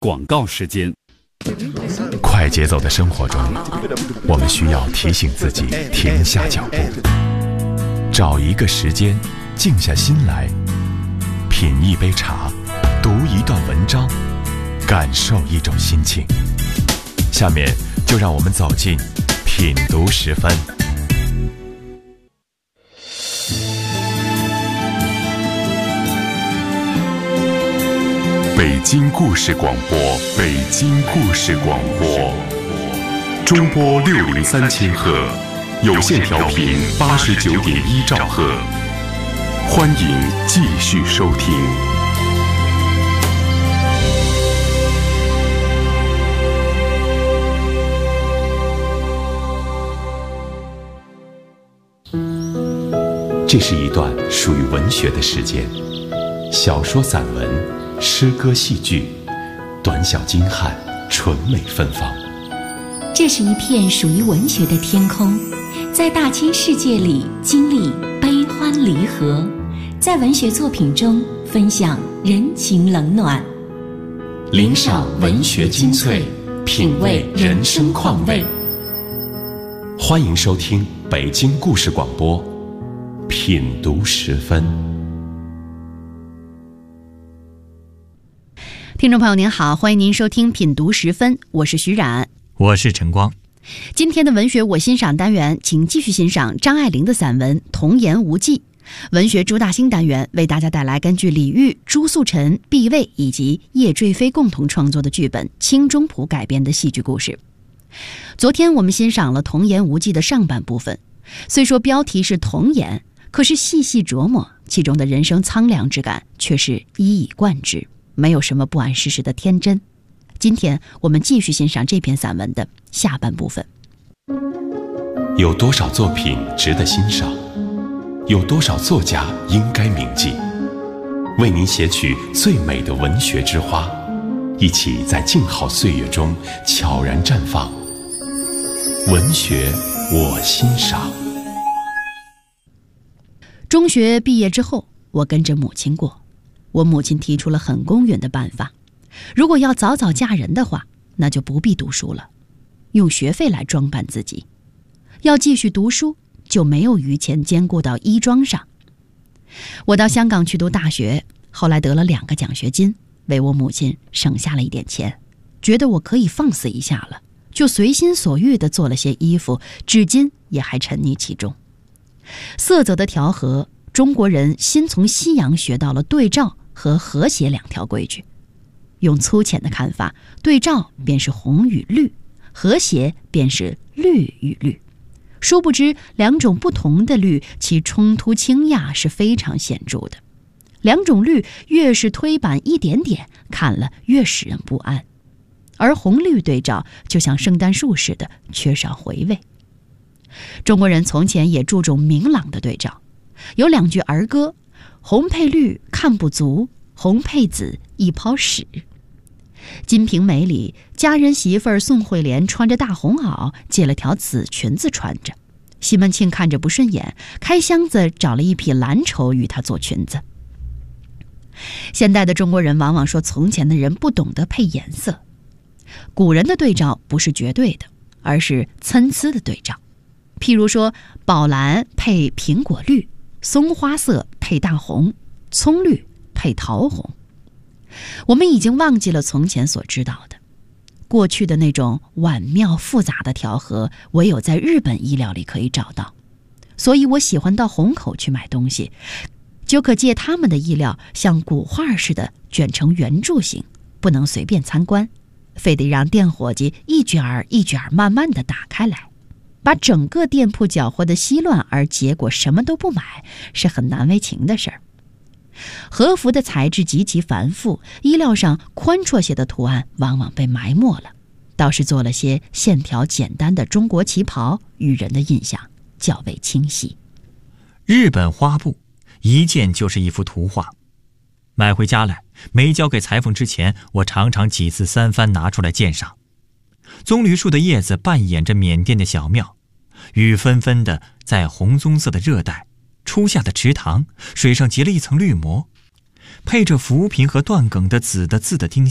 广告时间。 快节奏的生活中，我们需要提醒自己停下脚步，找一个时间静下心来，品一杯茶，读一段文章，感受一种心情。下面就让我们走进品读时分。北京故事广播，北京故事广播，中波603千赫，有线调频89.1兆赫，欢迎继续收听。这是一段属于文学的时间，小说、散文、诗歌、戏剧，短小精悍，纯美芬芳。 这是一片属于文学的天空，在大千世界里经历悲欢离合，在文学作品中分享人情冷暖， 领赏文学精粹，品味人生况味。欢迎收听北京故事广播，品读时分。 听众朋友您好，欢迎您收听品读时分，我是徐冉， 我是陈光。 今天的文学我欣赏单元，请继续欣赏张爱玲的散文《童言无忌》。文学朱大兴单元为大家带来根据李煜、朱素臣、毕卫以及叶坠飞共同创作的剧本《清中谱》改编的戏剧故事。昨天我们欣赏了《童言无忌》的上半部分，虽说标题是童言，可是细细琢磨，其中的人生苍凉之感却是一以贯之，没有什么不谙世事的天真。今天我们继续欣赏这篇散文的下半部分。 有多少作品值得欣赏？有多少作家应该铭记？为您写取最美的文学之花，一起在静好岁月中悄然绽放。文学我欣赏。 中学毕业之后，我跟着母亲过。我母亲提出了很公允的办法，如果要早早嫁人的话，那就不必读书了，用学费来装扮自己。要继续读书，就没有余钱兼顾到衣装上。我到香港去读大学，后来得了2个奖学金，为我母亲省下了一点钱，觉得我可以放肆一下了，就随心所欲地做了些衣服，至今也还沉溺其中。色泽的调和，中国人新从西洋学到了对照和和谐2条规矩。用粗浅的看法，对照便是红与绿，和谐便是绿与绿。殊不知2种不同的绿，其冲突倾轧是非常显著的。2种绿越是推板一点点，看了越使人不安。而红绿对照就像圣诞树似的，缺少回味。中国人从前也注重明朗的对照，有2句儿歌：红配绿看不足，红配紫一泡屎。《金瓶梅》里，家人媳妇儿宋惠莲穿着大红袄，借了条紫裙子穿着。西门庆看着不顺眼，开箱子找了一匹蓝绸与她做裙子。现代的中国人往往说从前的人不懂得配颜色。古人的对照不是绝对的，而是参差的对照。譬如说，宝蓝配苹果绿，松花色配大红，葱绿配桃红。我们已经忘记了从前所知道的，过去的那种婉妙复杂的调和，唯有在日本衣料里可以找到。所以我喜欢到虹口去买东西，就可借他们的衣料像古画似的卷成圆柱形，不能随便参观，非得让店伙计一卷儿一卷儿慢慢地打开来，把整个店铺搅和得稀乱，而结果什么都不买，是很难为情的事儿。和服的材质极其繁复，衣料上宽绰些的图案往往被埋没了，倒是做了些线条简单的中国旗袍，与人的印象较为清晰。 日本花布一件就是一幅图画，买回家来没交给裁缝之前，我常常几次3番拿出来鉴赏。棕榈树的叶子扮演着缅甸的小庙，雨纷纷的在红棕色的热带，初夏的池塘水上结了一层绿膜，配着浮萍和断梗的紫的字的丁香，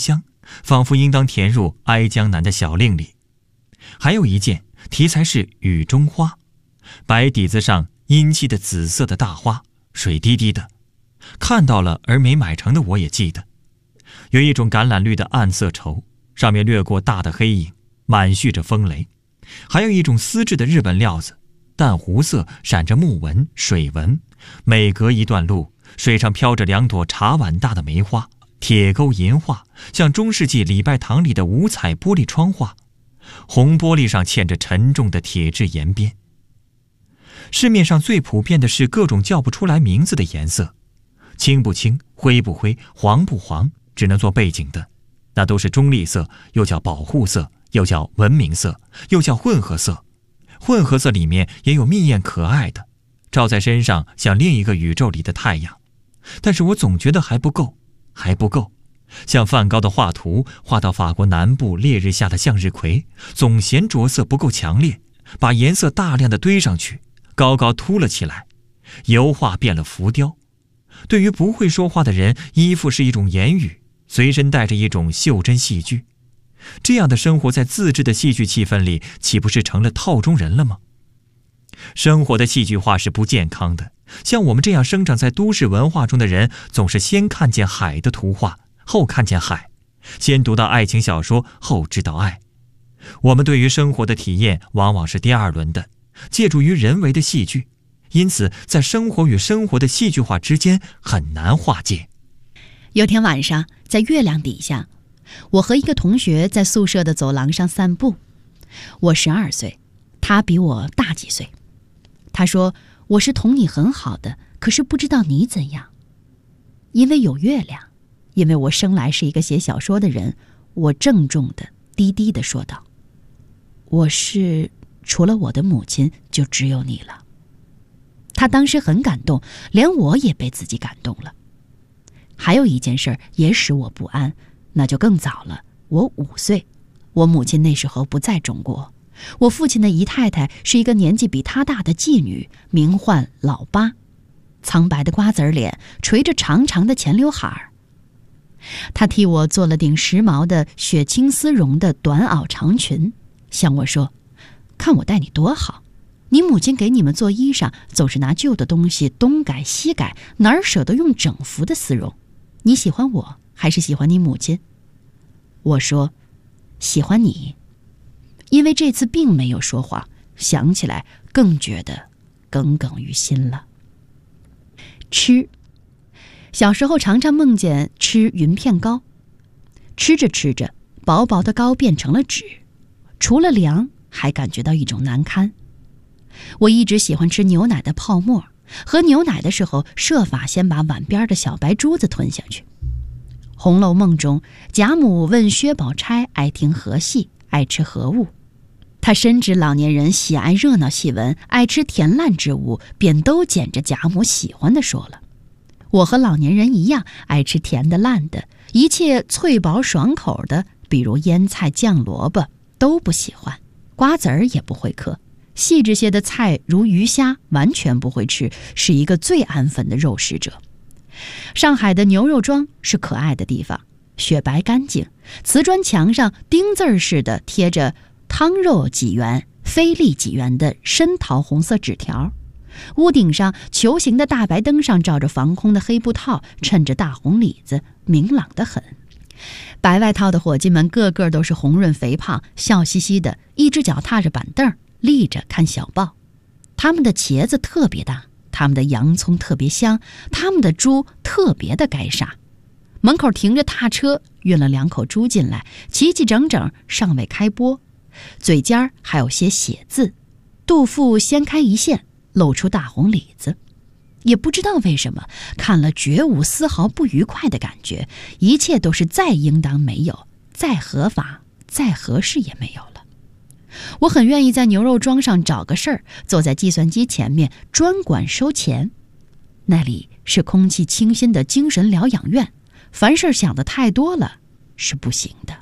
仿佛应当填入哀江南的小令里。还有一件题材是雨中花，白底子上阴气的紫色的大花，水滴滴的。看到了而没买成的我也记得，有一种橄榄绿的暗色绸，上面掠过大的黑影，满蓄着风雷。还有一种丝质的日本料子，淡湖色，闪着木纹、水纹，每隔一段路，水上飘着2朵茶碗大的梅花，铁钩银画，像中世纪礼拜堂里的五彩玻璃窗画，红玻璃上嵌着沉重的铁质沿边。市面上最普遍的是各种叫不出来名字的颜色，青不青，灰不灰，黄不黄，只能做背景的，那都是中立色，又叫保护色，又叫文明色，又叫混合色。混合色里面也有蜜艳可爱的，照在身上像另一个宇宙里的太阳。但是我总觉得还不够。像梵高的画图画到法国南部烈日下的向日葵，总嫌着色不够强烈，把颜色大量的堆上去，高高凸了起来，油画变了浮雕。对于不会说话的人，衣服是一种言语，随身带着一种袖珍戏剧。这样的生活在自制的戏剧气氛里，岂不是成了套中人了吗？生活的戏剧化是不健康的。像我们这样生长在都市文化中的人，总是先看见海的图画，后看见海；先读到爱情小说，后知道爱。我们对于生活的体验往往是第二轮的，借助于人为的戏剧，因此在生活与生活的戏剧化之间很难划界。 有天晚上，在月亮底下，我和一个同学在宿舍的走廊上散步。我12岁，他比我大几岁。他说，我是同你很好的，可是不知道你怎样。因为有月亮，因为我生来是一个写小说的人，我郑重的低低的说道，我是除了我的母亲就只有你了。他当时很感动，连我也被自己感动了。还有一件事也使我不安，那就更早了。我5岁，我母亲那时候不在中国，我父亲的姨太太是一个年纪比他大的妓女，名唤老八，苍白的瓜子脸，垂着长长的前刘海。她替我做了顶时髦的雪青丝绒的短袄长裙，向我说，看我待你多好，你母亲给你们做衣裳总是拿旧的东西东改西改，哪儿舍得用整幅的丝绒？你喜欢我还是喜欢你母亲？我说，喜欢你。因为这次并没有说谎，想起来更觉得耿耿于心了。吃，小时候常常梦见吃云片糕，吃着吃着，薄薄的糕变成了纸，除了凉，还感觉到一种难堪。我一直喜欢吃牛奶的泡沫，喝牛奶的时候设法先把碗边的小白珠子吞下去。《红楼梦》中，贾母问薛宝钗爱听何戏，爱吃何物，他深知老年人喜爱热闹戏文，爱吃甜烂之物，便都捡着贾母喜欢的说了。我和老年人一样，爱吃甜的烂的，一切脆薄爽口的，比如腌菜酱萝卜都不喜欢，瓜子儿也不会嗑，细致些的菜如鱼虾完全不会吃，是一个最安分的肉食者。上海的牛肉庄是可爱的地方，雪白干净，瓷砖墙上钉字似的贴着汤肉几元，菲力几元的深桃红色纸条，屋顶上球形的大白灯上照着防空的黑布套，衬着大红里子，明朗得很。白外套的伙计们个个都是红润肥胖，笑嘻嘻的，一只脚踏着板凳，立着看小报。他们的茄子特别大，他们的洋葱特别香，他们的猪特别的该杀。门口停着踏车，运了2口猪进来，齐齐整整，尚未开播，嘴尖还有些血字，肚腹掀开一线，露出大红里子。也不知道为什么，看了绝无丝毫不愉快的感觉，一切都是再应当没有，再合法，再合适也没有了。我很愿意在牛肉庄上找个事儿，坐在计算机前面专管收钱。那里是空气清新的精神疗养院，凡事想得太多了是不行的。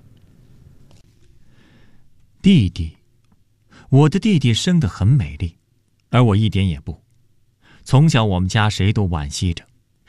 弟弟，我的弟弟生得很美丽，而我一点也不。从小我们家谁都惋惜着，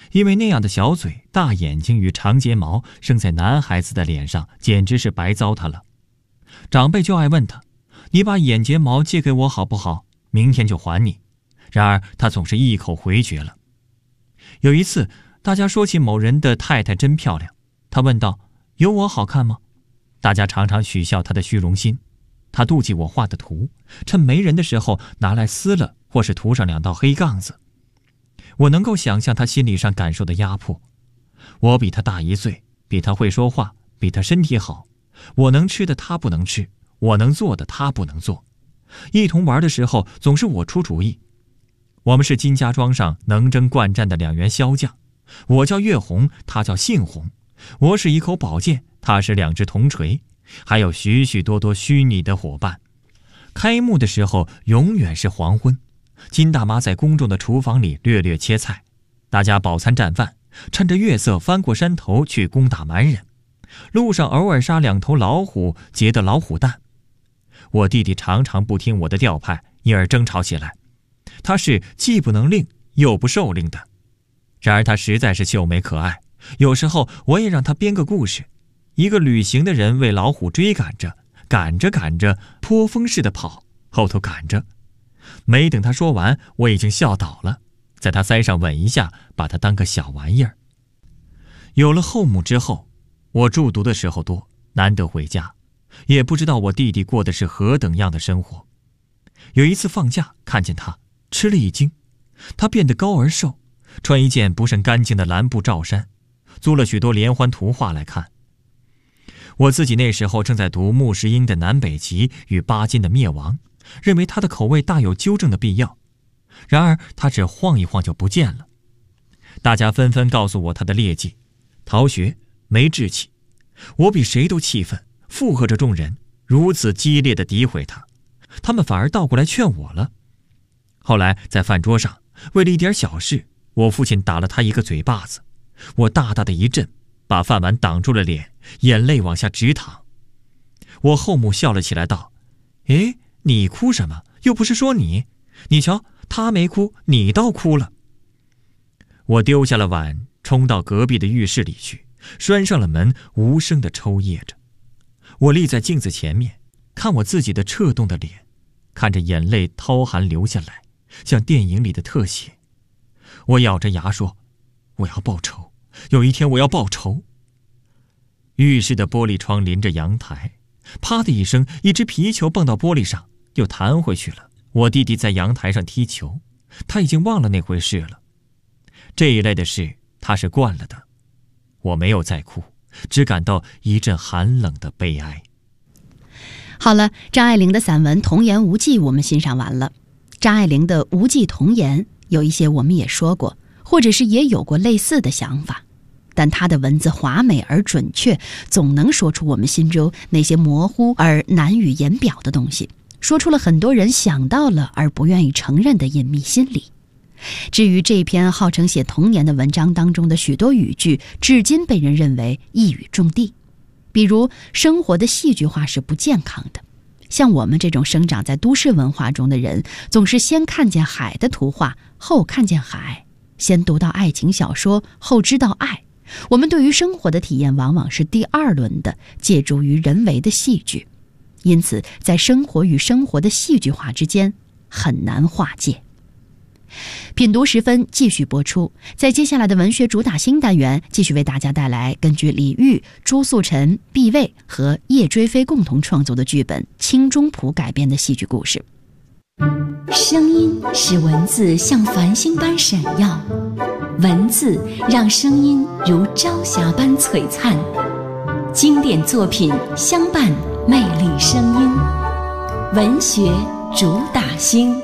因为那样的小嘴、大眼睛与长睫毛生在男孩子的脸上，简直是白糟蹋了。长辈就爱问他：“你把眼睫毛借给我好不好？明天就还你。”然而他总是一口回绝了。有一次，大家说起某人的太太真漂亮，他问道：“有我好看吗？”大家常常取笑他的虚荣心。他妒忌我画的图，趁没人的时候拿来撕了，或是涂上2道黑杠子。我能够想象他心理上感受的压迫。我比他大1岁，比他会说话，比他身体好。我能吃的他不能吃，我能做的他不能做。一同玩的时候，总是我出主意。我们是金家庄上能征惯战的2员骁将，我叫岳红，他叫杏红。我是一口宝剑，他是2只铜锤，还有许许多多虚拟的伙伴。开幕的时候永远是黄昏，金大妈在宫中的厨房里略略切菜，大家饱餐战饭，趁着月色翻过山头去攻打蛮人。路上偶尔杀2头老虎，结的老虎蛋。我弟弟常常不听我的调派，因而争吵起来。他是既不能令又不受令的，然而他实在是秀美可爱。有时候我也让他编个故事：一个旅行的人为老虎追赶着，赶着赶着，泼风似的跑，后头赶着。没等他说完，我已经笑倒了，在他腮上吻一下，把他当个小玩意儿。有了后母之后，我住读的时候多，难得回家，也不知道我弟弟过的是何等样的生活。有一次放假看见他，吃了一惊。他变得高而瘦，穿一件不甚干净的蓝布罩衫，租了许多连环图画来看。我自己那时候正在读穆世英的《南北极与巴金的灭亡》，认为他的口味大有纠正的必要。然而他只晃一晃就不见了。大家纷纷告诉我他的劣迹：逃学，没志气。我比谁都气愤，附和着众人如此激烈地诋毁他，他们反而倒过来劝我了。后来在饭桌上，为了一点小事，我父亲打了他一个嘴巴子，我大大的一震，把饭碗挡住了脸，眼泪往下直淌。我后母笑了起来道：“诶，你哭什么？又不是说你。你瞧，他没哭，你倒哭了。”我丢下了碗，冲到隔壁的浴室里去，拴上了门，无声地抽噎着。我立在镜子前面，看我自己的掣动的脸，看着眼泪涛含流下来，像电影里的特写。我咬着牙说：“我要报仇，有一天我要报仇。”浴室的玻璃窗临着阳台，啪的一声，一只皮球蹦到玻璃上，又弹回去了。我弟弟在阳台上踢球，他已经忘了那回事了。这一类的事他是惯了的。我没有再哭，只感到一阵寒冷的悲哀。 好了，张爱玲的散文《童言无忌》我们欣赏完了。张爱玲的无忌童言有一些我们也说过，或者是也有过类似的想法，但她的文字华美而准确，总能说出我们心中那些模糊而难以言表的东西，说出了很多人想到了而不愿意承认的隐秘心理。至于这篇号称写童年的文章当中的许多语句，至今被人认为一语中的。比如生活的戏剧化是不健康的，像我们这种生长在都市文化中的人，总是先看见海的图画，后看见海，先读到爱情小说，后知道爱。我们对于生活的体验往往是第二轮的，借助于人为的戏剧，因此在生活与生活的戏剧化之间很难划界。品读时分继续播出，在接下来的文学主打新单元，继续为大家带来根据李煜、朱素臣、毕卫和叶追飞共同创作的剧本《清中谱》改编的戏剧故事。 声音使文字像繁星般闪耀，文字让声音如朝霞般璀璨。经典作品相伴，魅力声音，文学主打星。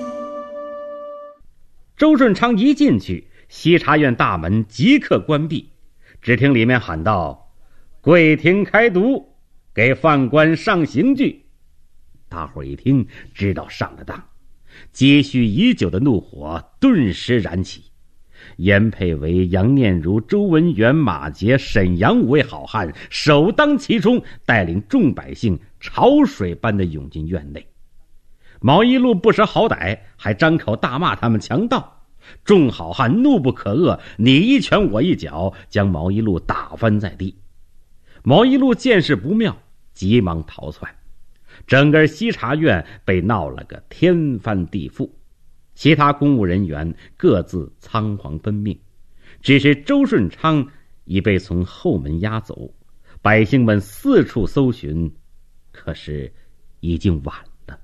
周顺昌一进去，西茶院大门即刻关闭，只听里面喊道：“贵庭开读，给犯官上刑具。”大伙一听，知道上了当，积蓄已久的怒火顿时燃起。严佩维、杨念如、周文元、马杰、沈阳五位好汉首当其冲，带领众百姓潮水般的涌进院内。毛一路不识好歹，还张口大骂他们强盗。 众好汉怒不可遏，你一拳我一脚，将毛一路打翻在地。毛一路见势不妙，急忙逃窜。整个西茶院被闹了个天翻地覆，其他公务人员各自仓皇奔命，只是周顺昌已被从后门押走。百姓们四处搜寻，可是已经晚了。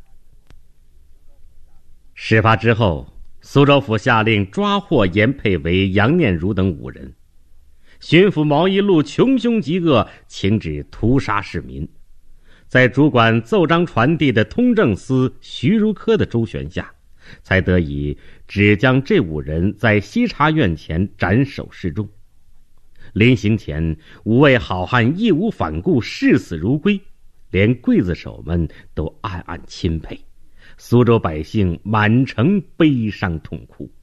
事发之后，苏州府下令抓获严佩为、杨念如等5人。巡抚毛一路穷凶极恶，请旨屠杀市民。在主管奏章传递的通政司徐如科的周旋下，才得以只将这5人在西茶院前斩首示众。临行前，5位好汉义无反顾，视死如归，连刽子手们都暗暗钦佩。苏州百姓满城悲伤痛哭。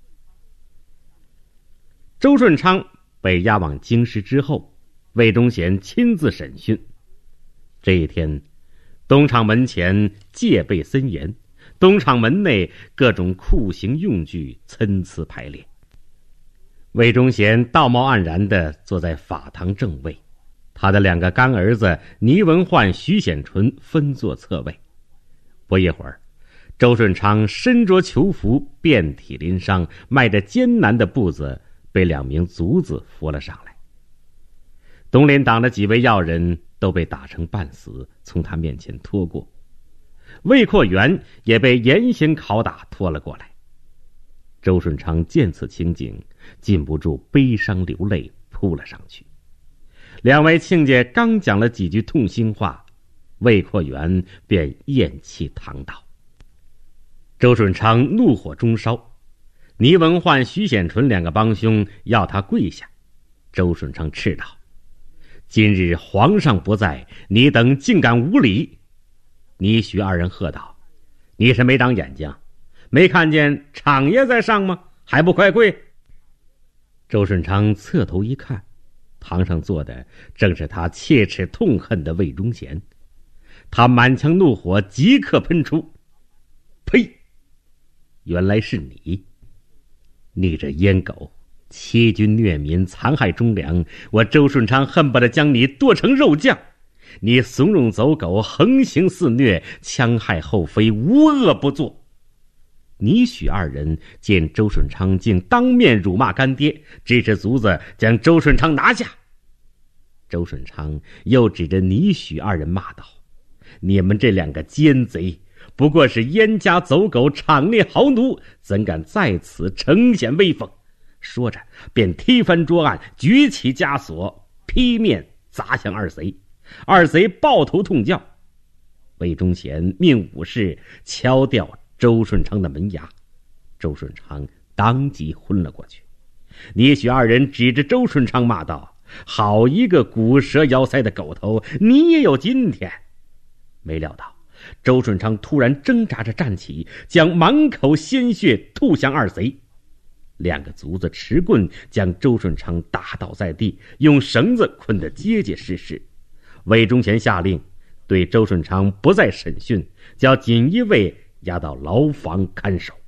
周顺昌被押往京师之后，魏忠贤亲自审讯。这一天，东厂门前戒备森严，东厂门内各种酷刑用具参差排列。魏忠贤道貌岸然地坐在法堂正位，他的2个干儿子倪文焕、徐显纯分坐侧位。不一会儿，周顺昌身着囚服，遍体鳞伤，迈着艰难的步子，被2名卒子扶了上来。东林党的几位要人都被打成半死，从他面前拖过。魏扩元也被严刑拷打拖了过来。周顺昌见此情景，禁不住悲伤流泪，扑了上去。2位亲家刚讲了几句痛心话，魏扩元便咽气躺倒。周顺昌怒火中烧，倪文焕、徐显纯2个帮凶要他跪下。周顺昌斥道：“今日皇上不在，你等竟敢无礼！”倪徐2人喝道：“你是没长眼睛，没看见厂爷在上吗？还不快跪！”周顺昌侧头一看，堂上坐的正是他切齿痛恨的魏忠贤。他满腔怒火即刻喷出：“呸！原来是你！你这阉狗，欺君虐民，残害忠良，我周顺昌恨不得将你剁成肉酱！你怂恿走狗，横行肆虐，戕害后妃，无恶不作！”倪许2人见周顺昌竟当面辱骂干爹，指使卒子将周顺昌拿下。周顺昌又指着倪许2人骂道：“你们这2个奸贼，不过是阉家走狗，场内豪奴，怎敢在此呈现威风？”说着便踢翻桌案，举起枷锁，劈面砸向2贼。2贼抱头痛叫。魏忠贤命武士敲掉周顺昌的门牙，周顺昌当即昏了过去。倪许2人指着周顺昌骂道：“好一个骨蛇摇腮的狗头，你也有今天！”没料到周顺昌突然挣扎着站起，将满口鲜血吐向2贼。2个卒子持棍将周顺昌打倒在地，用绳子捆得结结实实。魏忠贤下令对周顺昌不再审讯，叫锦衣卫押到牢房看守。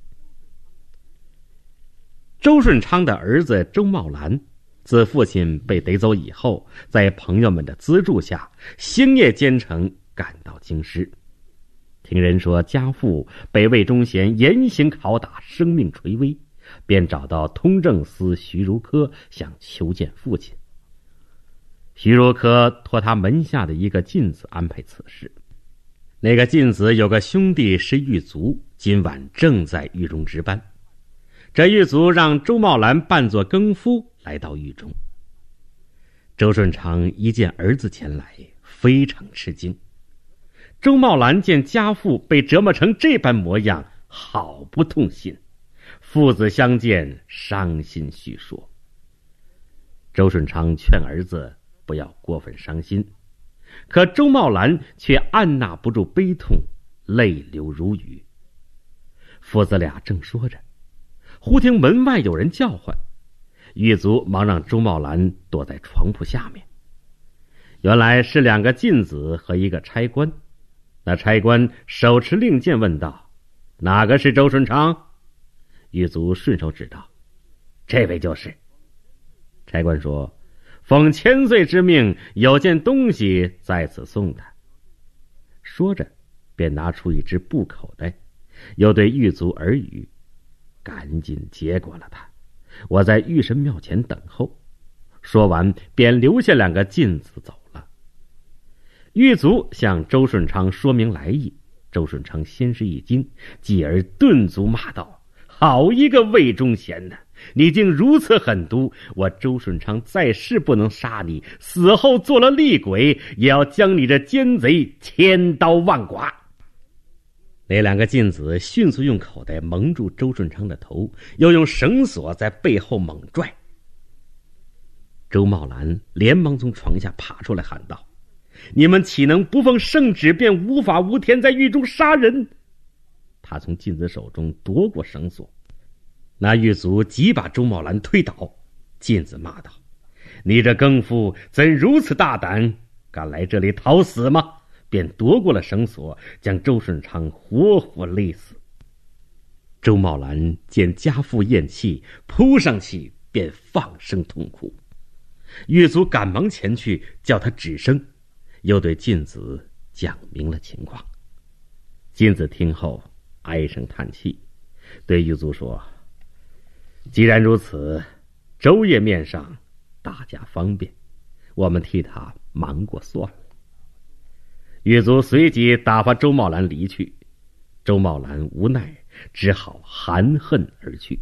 周顺昌的儿子周茂兰自父亲被逮走以后，在朋友们的资助下，星夜兼程赶到京师。听人说家父被魏忠贤严刑拷打，生命垂危，便找到通政司徐如科，想求见父亲。徐如科托他门下的一个进子安排此事。那个进子有个兄弟是狱卒，今晚正在狱中值班。这狱卒让周茂兰扮作更夫来到狱中。周顺昌一见儿子前来，非常吃惊。周茂兰见家父被折磨成这般模样，好不痛心。父子相见，伤心叙说。周顺昌劝儿子不要过分伤心，可周茂兰却按捺不住悲痛，泪流如雨。父子俩正说着，忽听门外有人叫唤，狱卒忙让周茂兰躲在床铺下面。原来是2个进子和一个差官。那差官手持令箭问道：“哪个是周顺昌？” 狱卒顺手指道：“这位就是。”差官说：“奉千岁之命，有件东西在此送他。”说着便拿出一只布口袋，又对狱卒耳语：“赶紧接过了他，我在御神庙前等候。”说完便留下2个禁子走了。狱卒向周顺昌说明来意，周顺昌先是一惊，继而顿足骂道：“好一个魏忠贤呐！你竟如此狠毒！我周顺昌在世不能杀你，死后做了厉鬼，也要将你这奸贼千刀万剐！”那2个禁子迅速用口袋蒙住周顺昌的头，又用绳索在背后猛拽。周茂兰连忙从床下爬出来喊道：“你们岂能不奉圣旨便无法无天在狱中杀人？”他从禁子手中夺过绳索，那狱卒即把周茂兰推倒。禁子骂道：“你这更夫怎如此大胆，敢来这里讨死吗？”便夺过了绳索，将周顺昌活活勒死。周茂兰见家父咽气，扑上去便放声痛哭。狱卒赶忙前去叫他止声，又对禁子讲明了情况。禁子听后唉声叹气，对狱卒说：“既然如此，周爷面上大家方便，我们替他瞒过算了。”狱卒随即打发周茂兰离去。周茂兰无奈，只好含恨而去。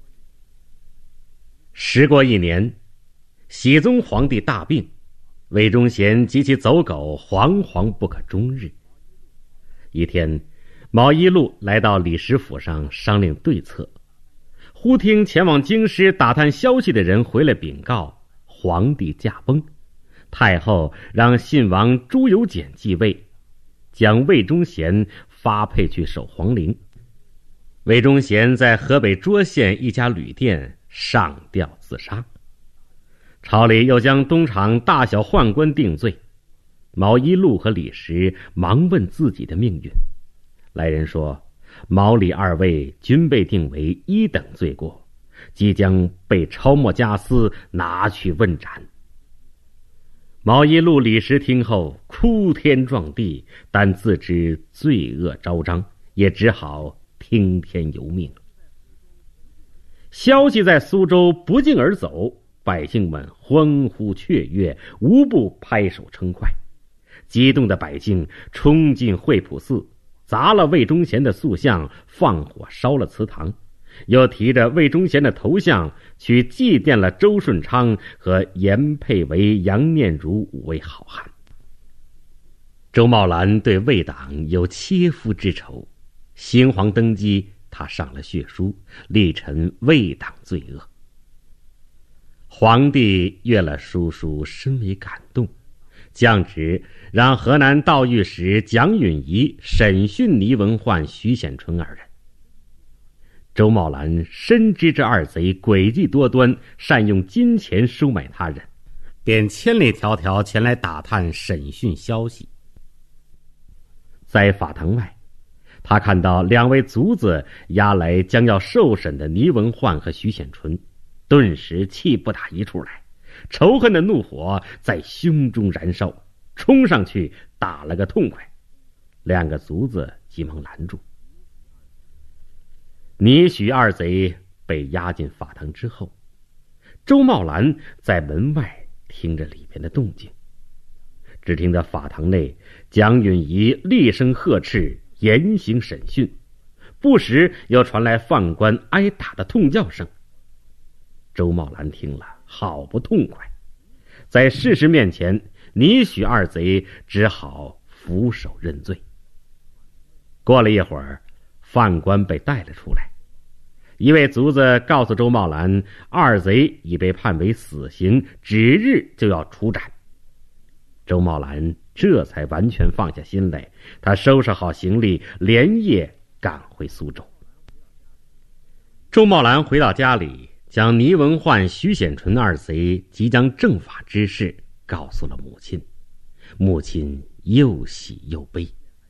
时过1年，熹宗皇帝大病，魏忠贤及其走狗惶惶不可终日。一天，毛一路来到李石府上商量对策，忽听前往京师打探消息的人回来禀告，皇帝驾崩，太后让信王朱由检继位，将魏忠贤发配去守皇陵。魏忠贤在河北涿县一家旅店上吊自杀。朝里又将东厂大小宦官定罪。毛一路和李石忙问自己的命运。来人说，毛李2位均被定为1等罪过，即将被抄没家私，拿去问斩。毛一路、李石听后哭天撞地，但自知罪恶昭彰，也只好听天由命。消息在苏州不胫而走，百姓们欢呼雀跃，无不拍手称快。激动的百姓冲进惠普寺，砸了魏忠贤的塑像，放火烧了祠堂，又提着魏忠贤的头像去祭奠了周顺昌和严佩维、杨念如5位好汉。周茂兰对魏党有切肤之仇，新皇登基，他上了血书，力陈魏党罪恶。皇帝阅了书深为感动，降旨让河南道御史蒋允仪审讯倪文焕、徐显纯2人。周茂兰深知这2贼诡计多端，善用金钱收买他人，便千里迢迢前来打探审讯消息。在法堂外，他看到2位卒子押来将要受审的倪文焕和徐显纯，顿时气不打一处来，仇恨的怒火在胸中燃烧，冲上去打了个痛快。2个卒子急忙拦住。倪许2贼被押进法堂之后，周茂兰在门外听着里边的动静。只听得法堂内蒋允仪厉声呵斥，严刑审讯，不时又传来犯官挨打的痛叫声。周茂兰听了好不痛快，在事实面前，倪许2贼只好俯首认罪。过了一会儿，犯官被带了出来，一位卒子告诉周茂兰，2贼已被判为死刑，指日就要处斩。周茂兰这才完全放下心来，他收拾好行李，连夜赶回苏州。周茂兰回到家里，将倪文焕、徐显纯2贼即将正法之事告诉了母亲。母亲又喜又悲，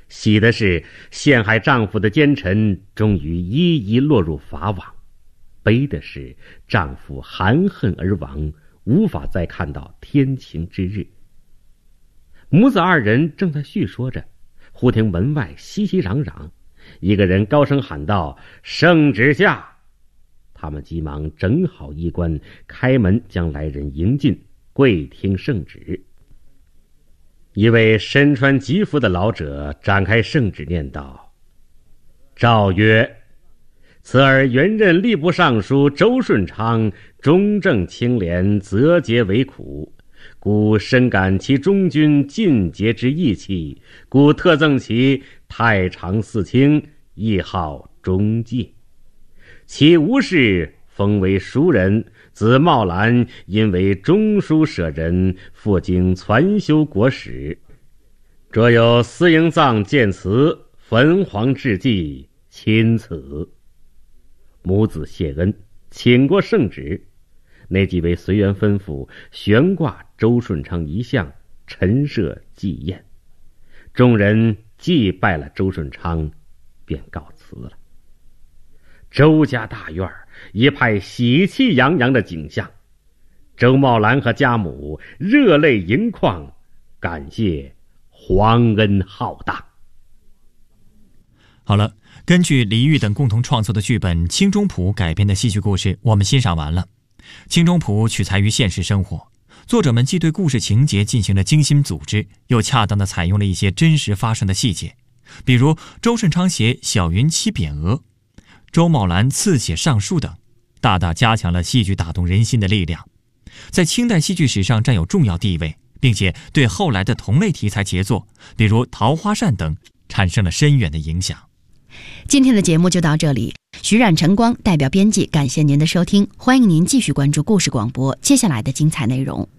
喜的是陷害丈夫的奸臣终于一一落入法网，悲的是丈夫含恨而亡，无法再看到天晴之日。母子二人正在叙说着，忽听门外熙熙攘攘，一个人高声喊道：“圣旨下！”他们急忙整好衣冠，开门将来人迎进，跪听圣旨。一位身穿吉服的老者展开圣旨念道：“诏曰，此儿原任吏部尚书周顺昌忠正清廉，择节为苦，故深感其忠君尽节之义气，故特赠其太常寺卿，谥号忠介。其无事封为书人，子茂兰因为中书舍人，赴京传修国史，着有司营葬见祠，焚黄致祭，钦此。”母子谢恩，请过圣旨。那几位随员吩咐悬挂周顺昌遗像，陈设祭宴。众人祭拜了周顺昌，便告辞了。周家大院一派喜气洋洋的景象，周茂兰和家母热泪盈眶，感谢皇恩浩大。 好了，根据李煜等共同创作的剧本《清中谱》改编的戏剧故事我们欣赏完了。清中谱取材于现实生活，作者们既对故事情节进行了精心组织，又恰当地采用了一些真实发生的细节，比如周顺昌写小云妻匾额，周茂兰刺写上书等，大大加强了戏剧打动人心的力量，在清代戏剧史上占有重要地位，并且对后来的同类题材杰作，比如《桃花扇》等，产生了深远的影响。 今天的节目就到这里，徐冉、晨光代表编辑感谢您的收听，欢迎您继续关注故事广播接下来的精彩内容。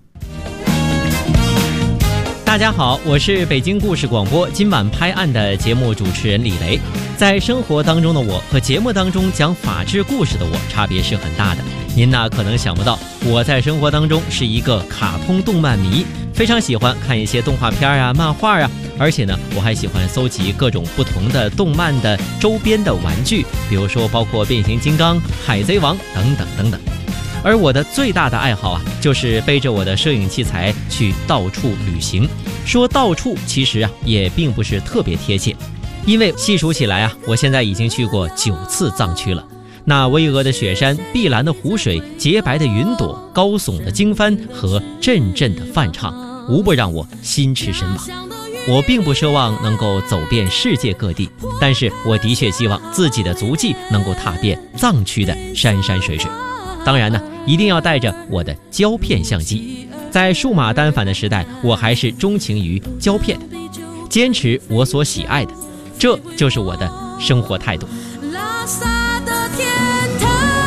大家好，我是北京故事广播今晚拍案的节目主持人李雷。在生活当中的我和节目当中讲法治故事的我差别是很大的。您呢可能想不到，我在生活当中是一个卡通动漫迷，非常喜欢看一些动画片啊、漫画啊，而且呢我还喜欢搜集各种不同的动漫的周边的玩具，比如说包括变形金刚、海贼王等等等等。而我的最大的爱好啊，就是背着我的摄影器材去到处旅行。说到处其实啊也并不是特别贴切，因为细数起来啊，我现在已经去过9次藏区了。那巍峨的雪山、碧蓝的湖水、洁白的云朵、高耸的经幡和阵阵的梵唱，无不让我心驰神往。我并不奢望能够走遍世界各地，但是我的确希望自己的足迹能够踏遍藏区的山山水水。当然呢，一定要带着我的胶片相机。在数码单反的时代，我还是钟情于胶片的，坚持我所喜爱的，这就是我的生活态度。 拉萨的天堂，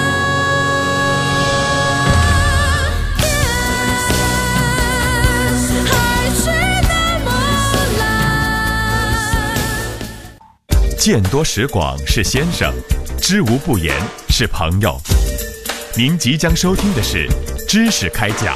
海水那么蓝。 见多识广是先生，知无不言是朋友。您即将收听的是知识开讲。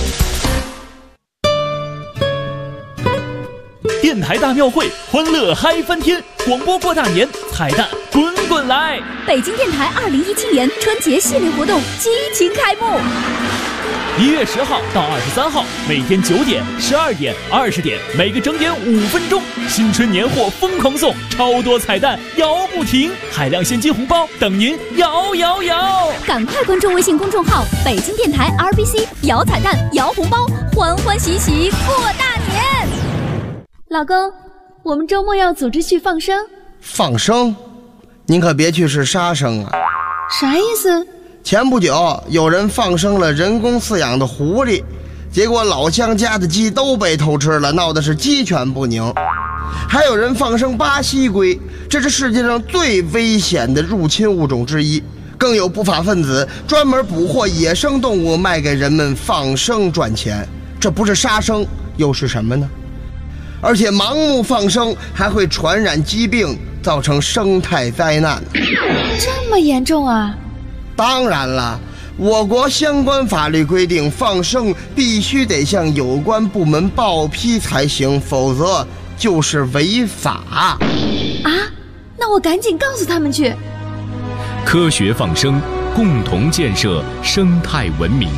电台大庙会，欢乐嗨翻天，广播过大年，彩蛋滚滚来！ 北京电台2017年春节系列活动激情开幕。 1月10号到23号，每天9点、12点、20点，每个整点5分钟，新春年货疯狂送，超多彩蛋摇不停，海量现金红包等您摇摇摇！ 赶快关注微信公众号北京电台 RBC， 摇彩蛋摇红包，欢欢喜喜过大年。 老公，我们周末要组织去放生。 放生？您可别去是杀生啊！ 啥意思？ 前不久有人放生了人工饲养的狐狸，结果老乡家的鸡都被偷吃了，闹得是鸡犬不宁。还有人放生巴西龟，这是世界上最危险的入侵物种之一。更有不法分子专门捕获野生动物卖给人们放生赚钱，这不是杀生又是什么呢？而且盲目放生还会传染疾病，造成生态灾难。 这么严重啊？ 当然了，我国相关法律规定，放生必须得向有关部门报批才行，否则就是违法。 啊，那我赶紧告诉他们去。 科学放生，共同建设生态文明。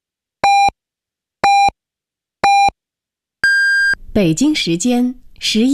北京时间11